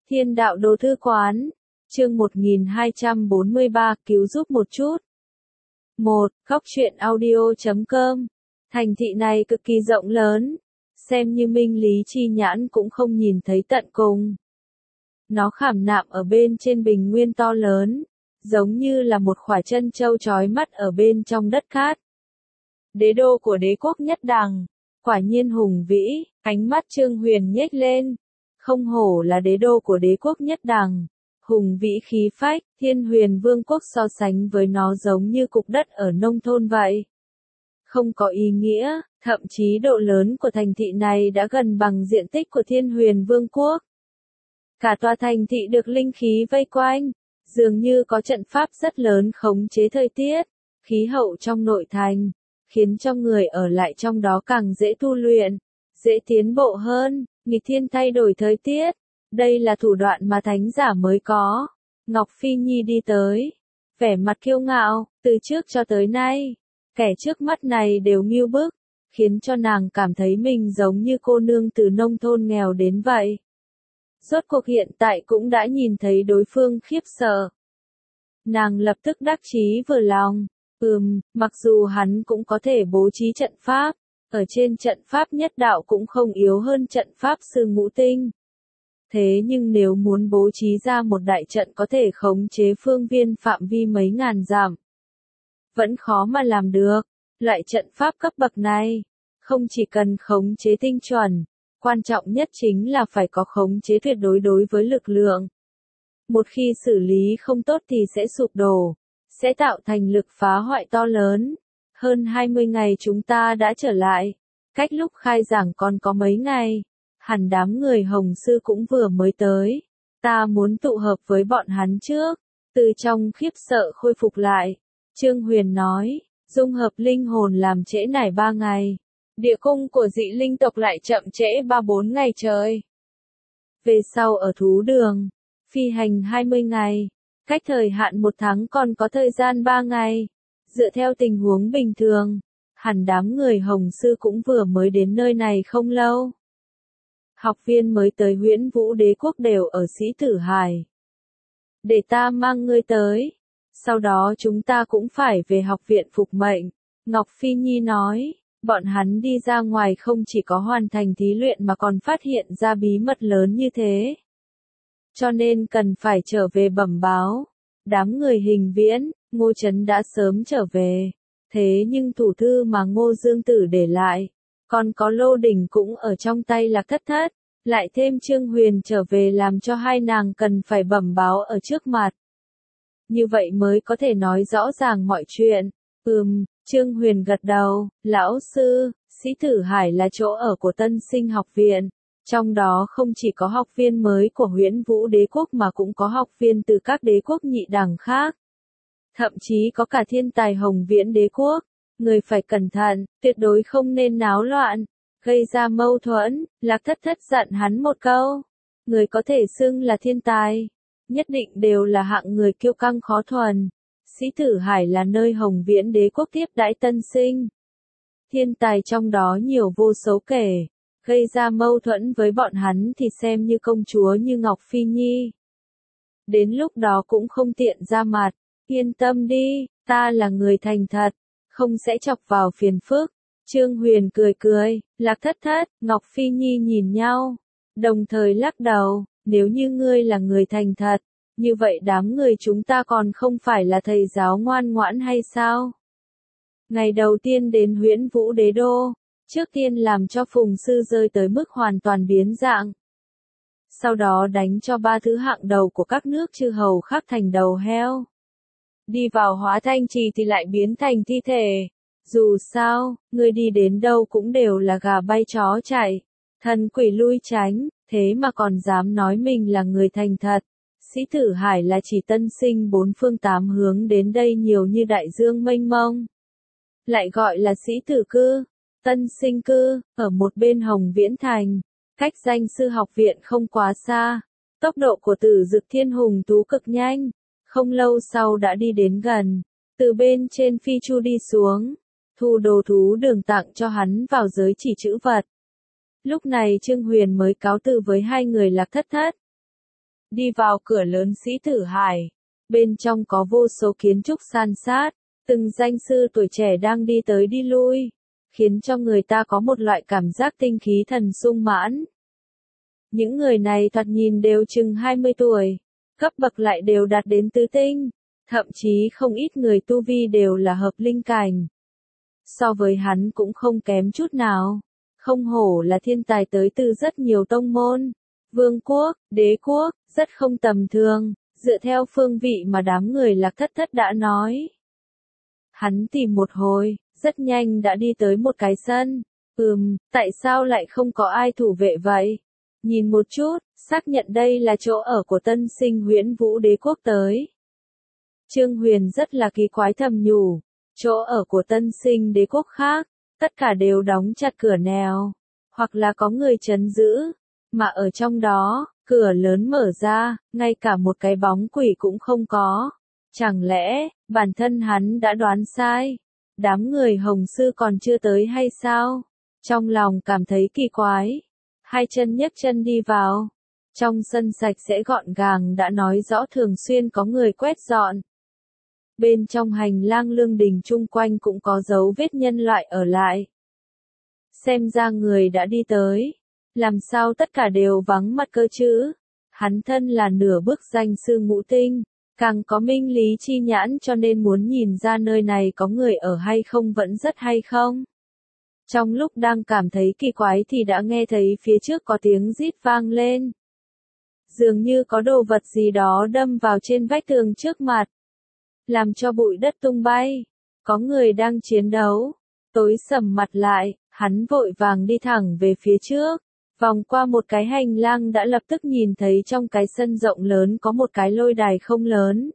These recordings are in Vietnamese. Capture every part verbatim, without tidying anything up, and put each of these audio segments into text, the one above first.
Thiên đạo đồ thư quán, chương một nghìn hai trăm bốn mươi ba, cứu giúp một chút. một. Góc truyện audio chấm com. Thành thị này cực kỳ rộng lớn, xem như minh lý chi nhãn cũng không nhìn thấy tận cùng. Nó khảm nạm ở bên trên bình nguyên to lớn, giống như là một khỏa chân châu chói mắt ở bên trong đất cát. Đế đô của đế quốc Nhất Đằng, quả nhiên hùng vĩ, ánh mắt Trương Huyền nhếch lên. Không hổ là đế đô của đế quốc Nhất Đằng, hùng vĩ khí phách, Thiên Huyền Vương quốc so sánh với nó giống như cục đất ở nông thôn vậy. Không có ý nghĩa, thậm chí độ lớn của thành thị này đã gần bằng diện tích của Thiên Huyền Vương quốc. Cả tòa thành thị được linh khí vây quanh, dường như có trận pháp rất lớn khống chế thời tiết, khí hậu trong nội thành, khiến cho người ở lại trong đó càng dễ tu luyện, dễ tiến bộ hơn, nghịch thiên thay đổi thời tiết. Đây là thủ đoạn mà thánh giả mới có. Ngọc Phi Nhi đi tới, vẻ mặt kiêu ngạo, từ trước cho tới nay, kẻ trước mắt này đều ngưu bức, khiến cho nàng cảm thấy mình giống như cô nương từ nông thôn nghèo đến vậy. Rốt cuộc hiện tại cũng đã nhìn thấy đối phương khiếp sợ. Nàng lập tức đắc chí vừa lòng, ừm, mặc dù hắn cũng có thể bố trí trận pháp, ở trên trận pháp nhất đạo cũng không yếu hơn trận pháp sư ngũ tinh. Thế nhưng nếu muốn bố trí ra một đại trận có thể khống chế phương viên phạm vi mấy ngàn dặm, vẫn khó mà làm được. Loại trận pháp cấp bậc này, không chỉ cần khống chế tinh chuẩn, quan trọng nhất chính là phải có khống chế tuyệt đối đối với lực lượng. Một khi xử lý không tốt thì sẽ sụp đổ, sẽ tạo thành lực phá hoại to lớn. Hơn hai mươi ngày chúng ta đã trở lại, cách lúc khai giảng còn có mấy ngày. Hẳn đám người Hồng Sư cũng vừa mới tới. Ta muốn tụ hợp với bọn hắn trước. Từ trong khiếp sợ khôi phục lại. Trương Huyền nói, dung hợp linh hồn làm trễ nải ba ngày. Địa cung của dị linh tộc lại chậm trễ ba bốn ngày trời. Về sau ở thú đường, phi hành hai mươi ngày. Cách thời hạn một tháng còn có thời gian ba ngày. Dựa theo tình huống bình thường, hẳn đám người Hồng Sư cũng vừa mới đến nơi này không lâu. Học viên mới tới Huyễn Vũ Đế quốc đều ở Sĩ Tử Hải. Để ta mang ngươi tới. Sau đó chúng ta cũng phải về học viện phục mệnh. Ngọc Phi Nhi nói, bọn hắn đi ra ngoài không chỉ có hoàn thành thí luyện mà còn phát hiện ra bí mật lớn như thế. Cho nên cần phải trở về bẩm báo. Đám người Hình Viễn, Ngô Trấn đã sớm trở về. Thế nhưng thủ thư mà Ngô Dương Tử để lại, còn có Lô Đình cũng ở trong tay Lạc Thất Thất, lại thêm Trương Huyền trở về làm cho hai nàng cần phải bẩm báo ở trước mặt. Như vậy mới có thể nói rõ ràng mọi chuyện. Ừm, Trương Huyền gật đầu, lão sư, Sĩ Tử Hải là chỗ ở của Tân Sinh học viện. Trong đó không chỉ có học viên mới của Huyễn Vũ Đế quốc mà cũng có học viên từ các đế quốc nhị đẳng khác. Thậm chí có cả thiên tài Hồng Viễn Đế quốc. Người phải cẩn thận, tuyệt đối không nên náo loạn, gây ra mâu thuẫn. Lạc Thất Thất dặn hắn một câu. Người có thể xưng là thiên tài, nhất định đều là hạng người kiêu căng khó thuần. Sĩ Tử Hải là nơi Hồng Viễn Đế quốc tiếp đãi tân sinh. Thiên tài trong đó nhiều vô số kể, gây ra mâu thuẫn với bọn hắn thì xem như công chúa như Ngọc Phi Nhi. Đến lúc đó cũng không tiện ra mặt, yên tâm đi, ta là người thành thật, không sẽ chọc vào phiền phức. Trương Huyền cười cười, Lạc Thất Thất, Ngọc Phi Nhi nhìn nhau, đồng thời lắc đầu, nếu như ngươi là người thành thật, như vậy đám người chúng ta còn không phải là thầy giáo ngoan ngoãn hay sao? Ngày đầu tiên đến Huyễn Vũ Đế đô, trước tiên làm cho Phùng Sư rơi tới mức hoàn toàn biến dạng. Sau đó đánh cho ba thứ hạng đầu của các nước chư hầu khác thành đầu heo. Đi vào Hóa Thanh Trì thì lại biến thành thi thể. Dù sao, người đi đến đâu cũng đều là gà bay chó chạy, thần quỷ lui tránh, thế mà còn dám nói mình là người thành thật. Sĩ Tử Hải là chỉ tân sinh bốn phương tám hướng đến đây nhiều như đại dương mênh mông. Lại gọi là sĩ tử cư, tân sinh cư, ở một bên Hồng Viễn Thành, cách danh sư học viện không quá xa. Tốc độ của Tử Dực Thiên Hùng Tú cực nhanh, không lâu sau đã đi đến gần, từ bên trên phi chu đi xuống, thu đồ thú đường tặng cho hắn vào giới chỉ chữ vật. Lúc này Trương Huyền mới cáo từ với hai người Lạc Thất Thất. Đi vào cửa lớn Sĩ Tử Hải. Bên trong có vô số kiến trúc san sát, từng danh sư tuổi trẻ đang đi tới đi lui, khiến cho người ta có một loại cảm giác tinh khí thần sung mãn. Những người này thoạt nhìn đều chừng hai mươi tuổi, cấp bậc lại đều đạt đến tứ tinh, thậm chí không ít người tu vi đều là hợp linh cảnh. So với hắn cũng không kém chút nào, không hổ là thiên tài tới từ rất nhiều tông môn, vương quốc, đế quốc, rất không tầm thường, dựa theo phương vị mà đám người Lạc Thất Thất đã nói. Hắn tìm một hồi, rất nhanh đã đi tới một cái sân. Ừm, tại sao lại không có ai thủ vệ vậy? Nhìn một chút, xác nhận đây là chỗ ở của tân sinh Huyễn Vũ Đế Quốc tới. Trương Huyền rất là kỳ quái thầm nhủ, chỗ ở của tân sinh đế quốc khác, tất cả đều đóng chặt cửa nèo, hoặc là có người trấn giữ, mà ở trong đó, cửa lớn mở ra, ngay cả một cái bóng quỷ cũng không có. Chẳng lẽ, bản thân hắn đã đoán sai? Đám người Hồng Sư còn chưa tới hay sao? Trong lòng cảm thấy kỳ quái. Hai chân nhấc chân đi vào. Trong sân sạch sẽ gọn gàng đã nói rõ thường xuyên có người quét dọn. Bên trong hành lang lương đình chung quanh cũng có dấu vết nhân loại ở lại. Xem ra người đã đi tới. Làm sao tất cả đều vắng mặt cơ chứ? Hắn thân là nửa bước danh sư ngũ tinh, càng có minh lý chi nhãn cho nên muốn nhìn ra nơi này có người ở hay không vẫn rất hay không. Trong lúc đang cảm thấy kỳ quái thì đã nghe thấy phía trước có tiếng rít vang lên. Dường như có đồ vật gì đó đâm vào trên vách tường trước mặt, làm cho bụi đất tung bay. Có người đang chiến đấu. Tối sầm mặt lại, hắn vội vàng đi thẳng về phía trước. Vòng qua một cái hành lang đã lập tức nhìn thấy trong cái sân rộng lớn có một cái lôi đài không lớn.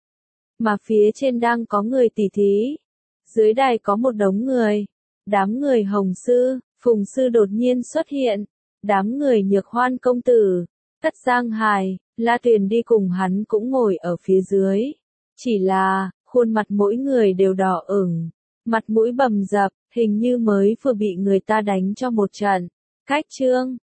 Mà phía trên đang có người tỉ thí. Dưới đài có một đống người. Đám người Hồng Sư, Phùng Sư đột nhiên xuất hiện. Đám người Nhược Hoan công tử, Tất Giang Hài, La Tuyền đi cùng hắn cũng ngồi ở phía dưới. Chỉ là, khuôn mặt mỗi người đều đỏ ửng, mặt mũi bầm dập, hình như mới vừa bị người ta đánh cho một trận. Cách trương,